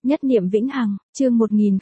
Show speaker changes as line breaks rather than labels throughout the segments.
Nhất niệm vĩnh hằng, chương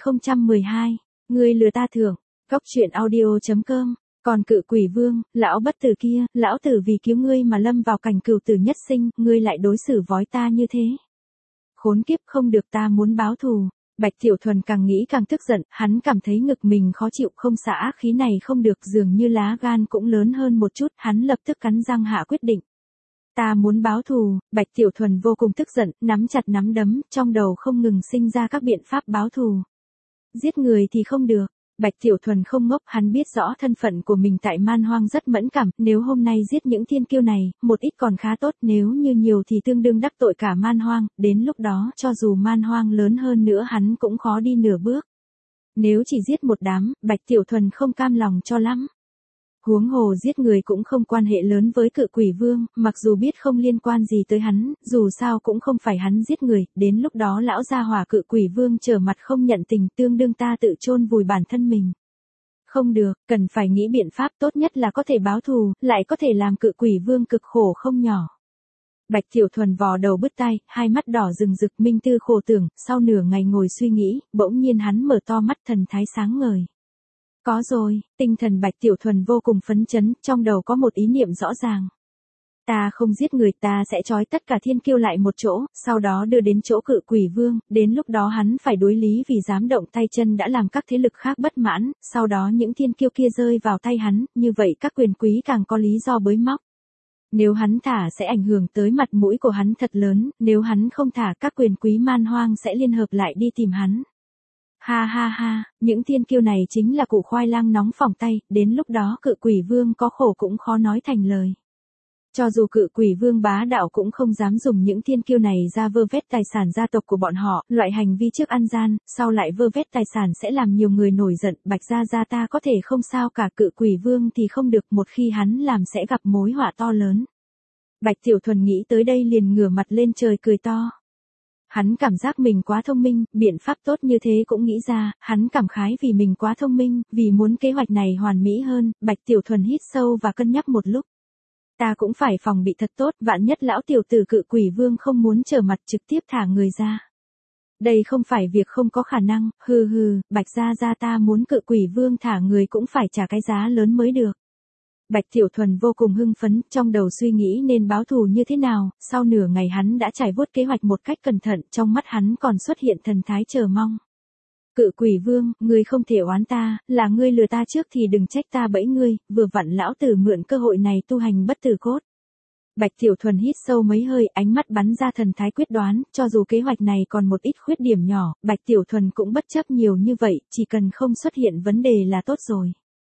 1012, người lừa ta thưởng, góc truyện audio.com, còn cự quỷ vương, lão bất tử kia, lão tử vì cứu ngươi mà lâm vào cảnh cửu tử nhất sinh, ngươi lại đối xử với ta như thế. Khốn kiếp, không được, ta muốn báo thù. Bạch Tiểu Thuần càng nghĩ càng tức giận, hắn cảm thấy ngực mình khó chịu, không xả ác khí này không được, dường như lá gan cũng lớn hơn một chút, hắn lập tức cắn răng hạ quyết định. Ta muốn báo thù. Bạch Tiểu Thuần vô cùng tức giận, nắm chặt nắm đấm, trong đầu không ngừng sinh ra các biện pháp báo thù. Giết người thì không được. Bạch Tiểu Thuần không ngốc, hắn biết rõ thân phận của mình tại man hoang rất mẫn cảm, nếu hôm nay giết những thiên kiêu này, một ít còn khá tốt, nếu như nhiều thì tương đương đắc tội cả man hoang, đến lúc đó cho dù man hoang lớn hơn nữa hắn cũng khó đi nửa bước. Nếu chỉ giết một đám, Bạch Tiểu Thuần không cam lòng cho lắm. Huống hồ giết người cũng không quan hệ lớn với cự quỷ vương, mặc dù biết không liên quan gì tới hắn, dù sao cũng không phải hắn giết người, đến lúc đó lão gia hỏa cự quỷ vương trở mặt không nhận tình, tương đương ta tự chôn vùi bản thân mình. Không được, cần phải nghĩ biện pháp, tốt nhất là có thể báo thù, lại có thể làm cự quỷ vương cực khổ không nhỏ. Bạch Tiểu Thuần vò đầu bứt tai, hai mắt đỏ rừng rực, minh tư khổ tưởng, sau nửa ngày ngồi suy nghĩ, bỗng nhiên hắn mở to mắt, thần thái sáng ngời. Có rồi, tinh thần Bạch Tiểu Thuần vô cùng phấn chấn, trong đầu có một ý niệm rõ ràng. Ta không giết người, ta sẽ trói tất cả thiên kiêu lại một chỗ, sau đó đưa đến chỗ cự quỷ vương, đến lúc đó hắn phải đối lý vì dám động tay chân đã làm các thế lực khác bất mãn, sau đó những thiên kiêu kia rơi vào tay hắn, như vậy các quyền quý càng có lý do bới móc. Nếu hắn thả sẽ ảnh hưởng tới mặt mũi của hắn thật lớn, nếu hắn không thả các quyền quý man hoang sẽ liên hợp lại đi tìm hắn. Ha ha ha, những thiên kiêu này chính là củ khoai lang nóng phỏng tay, đến lúc đó cự quỷ vương có khổ cũng khó nói thành lời. Cho dù cự quỷ vương bá đạo cũng không dám dùng những thiên kiêu này ra vơ vét tài sản gia tộc của bọn họ, loại hành vi trước ăn gian, sau lại vơ vét tài sản sẽ làm nhiều người nổi giận, Bạch gia ta có thể không sao cả, cự quỷ vương thì không được, một khi hắn làm sẽ gặp mối họa to lớn. Bạch Tiểu Thuần nghĩ tới đây liền ngửa mặt lên trời cười to. Hắn cảm giác mình quá thông minh, biện pháp tốt như thế cũng nghĩ ra, hắn cảm khái vì mình quá thông minh, vì muốn kế hoạch này hoàn mỹ hơn, Bạch Tiểu Thuần hít sâu và cân nhắc một lúc. Ta cũng phải phòng bị thật tốt, vạn nhất lão tiểu tử cự quỷ vương không muốn trở mặt trực tiếp thả người ra. Đây không phải việc không có khả năng, Bạch gia ta muốn cự quỷ vương thả người cũng phải trả cái giá lớn mới được. Bạch Tiểu Thuần vô cùng hưng phấn, trong đầu suy nghĩ nên báo thù như thế nào, sau nửa ngày hắn đã trải vuốt kế hoạch một cách cẩn thận, trong mắt hắn còn xuất hiện thần thái chờ mong. Cự quỷ vương, ngươi không thể oán ta, là ngươi lừa ta trước thì đừng trách ta bẫy ngươi, vừa vặn lão tử mượn cơ hội này tu hành bất tử cốt. Bạch Tiểu Thuần hít sâu mấy hơi, ánh mắt bắn ra thần thái quyết đoán, cho dù kế hoạch này còn một ít khuyết điểm nhỏ, Bạch Tiểu Thuần cũng bất chấp nhiều như vậy, chỉ cần không xuất hiện vấn đề là tốt rồi.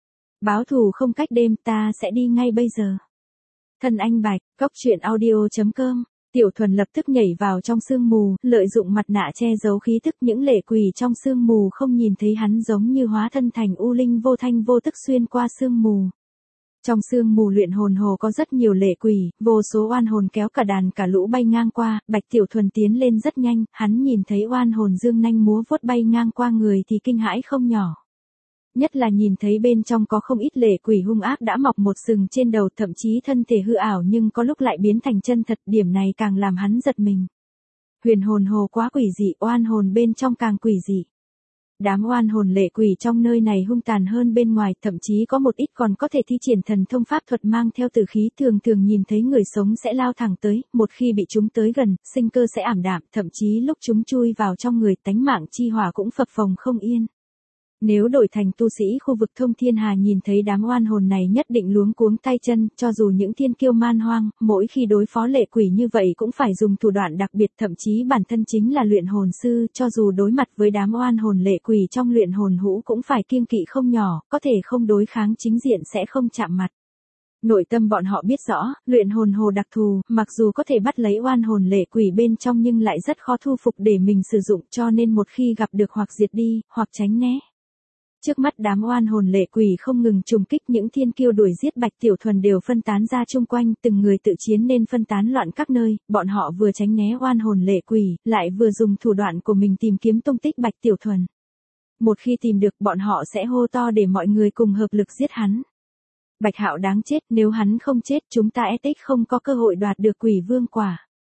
Báo thù không cách đêm, ta sẽ đi ngay bây giờ. Thân anh Bạch, góc truyện audio.com. Tiểu Thuần lập tức nhảy vào trong sương mù, lợi dụng mặt nạ che giấu khí tức, những lệ quỷ trong sương mù không nhìn thấy hắn, giống như hóa thân thành u linh vô thanh vô tức xuyên qua sương mù. Trong sương mù luyện hồn hồ có rất nhiều lệ quỷ, vô số oan hồn kéo cả đàn cả lũ bay ngang qua, Bạch Tiểu Thuần tiến lên rất nhanh, hắn nhìn thấy oan hồn dương nanh múa vuốt bay ngang qua người thì kinh hãi không nhỏ. Nhất là nhìn thấy bên trong có không ít lệ quỷ hung ác đã mọc một sừng trên đầu, thậm chí thân thể hư ảo nhưng có lúc lại biến thành chân thật, điểm này càng làm hắn giật mình. Huyền hồn hồ quá quỷ dị, oan hồn bên trong càng quỷ dị. Đám oan hồn lệ quỷ trong nơi này hung tàn hơn bên ngoài, thậm chí có một ít còn có thể thi triển thần thông pháp thuật mang theo tử khí, thường nhìn thấy người sống sẽ lao thẳng tới, một khi bị chúng tới gần, sinh cơ sẽ ảm đạm, thậm chí lúc chúng chui vào trong người, tánh mạng chi hỏa cũng phập phồng không yên. Nếu đổi thành tu sĩ khu vực thông thiên hà nhìn thấy đám oan hồn này nhất định luống cuống tay chân, cho dù những thiên kiêu man hoang, mỗi khi đối phó lệ quỷ như vậy cũng phải dùng thủ đoạn đặc biệt, thậm chí bản thân chính là luyện hồn sư, cho dù đối mặt với đám oan hồn lệ quỷ trong luyện hồn hũ cũng phải kiêng kỵ không nhỏ, có thể không đối kháng chính diện sẽ không chạm mặt. Nội tâm bọn họ biết rõ, luyện hồn hồ đặc thù, mặc dù có thể bắt lấy oan hồn lệ quỷ bên trong nhưng lại rất khó thu phục để mình sử dụng, cho nên một khi gặp được hoặc diệt đi, hoặc tránh né. Trước mắt đám oan hồn lệ quỷ không ngừng trùng kích, những thiên kiêu đuổi giết Bạch Tiểu Thuần đều phân tán ra chung quanh, từng người tự chiến nên phân tán loạn các nơi, bọn họ vừa tránh né oan hồn lệ quỷ, lại vừa dùng thủ đoạn của mình tìm kiếm tung tích Bạch Tiểu Thuần. Một khi tìm được, bọn họ sẽ hô to để mọi người cùng hợp lực giết hắn. Bạch Hạo đáng chết, nếu hắn không chết chúng ta không có cơ hội đoạt được quỷ vương quả.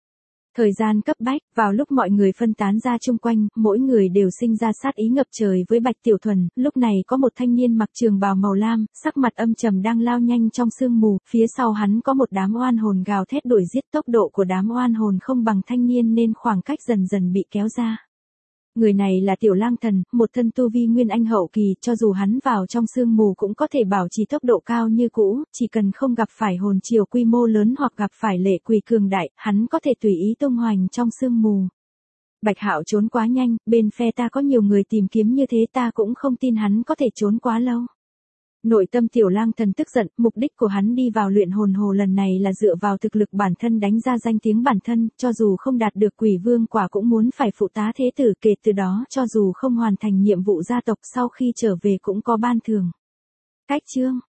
Thời gian cấp bách, vào lúc mọi người phân tán ra chung quanh, mỗi người đều sinh ra sát ý ngập trời với Bạch Tiểu Thuần, lúc này có một thanh niên mặc trường bào màu lam, sắc mặt âm trầm đang lao nhanh trong sương mù, phía sau hắn có một đám oan hồn gào thét đuổi giết, tốc độ của đám oan hồn không bằng thanh niên nên khoảng cách dần dần bị kéo ra. Người này là Tiểu Lang Thần, một thân tu vi nguyên anh hậu kỳ, cho dù hắn vào trong sương mù cũng có thể bảo trì tốc độ cao như cũ, chỉ cần không gặp phải hồn triều quy mô lớn hoặc gặp phải lệ quỷ cường đại, hắn có thể tùy ý tung hoành trong sương mù. Bạch Hạo trốn quá nhanh, bên phe ta có nhiều người tìm kiếm như thế, ta cũng không tin hắn có thể trốn quá lâu. Nội tâm Tiểu Lang Thần tức giận, mục đích của hắn đi vào luyện hồn hồ lần này là dựa vào thực lực bản thân đánh ra danh tiếng bản thân, cho dù không đạt được Quỷ Vương quả cũng muốn phải phụ tá thế tử, kể từ đó cho dù không hoàn thành nhiệm vụ gia tộc sau khi trở về cũng có ban thưởng. Cách chương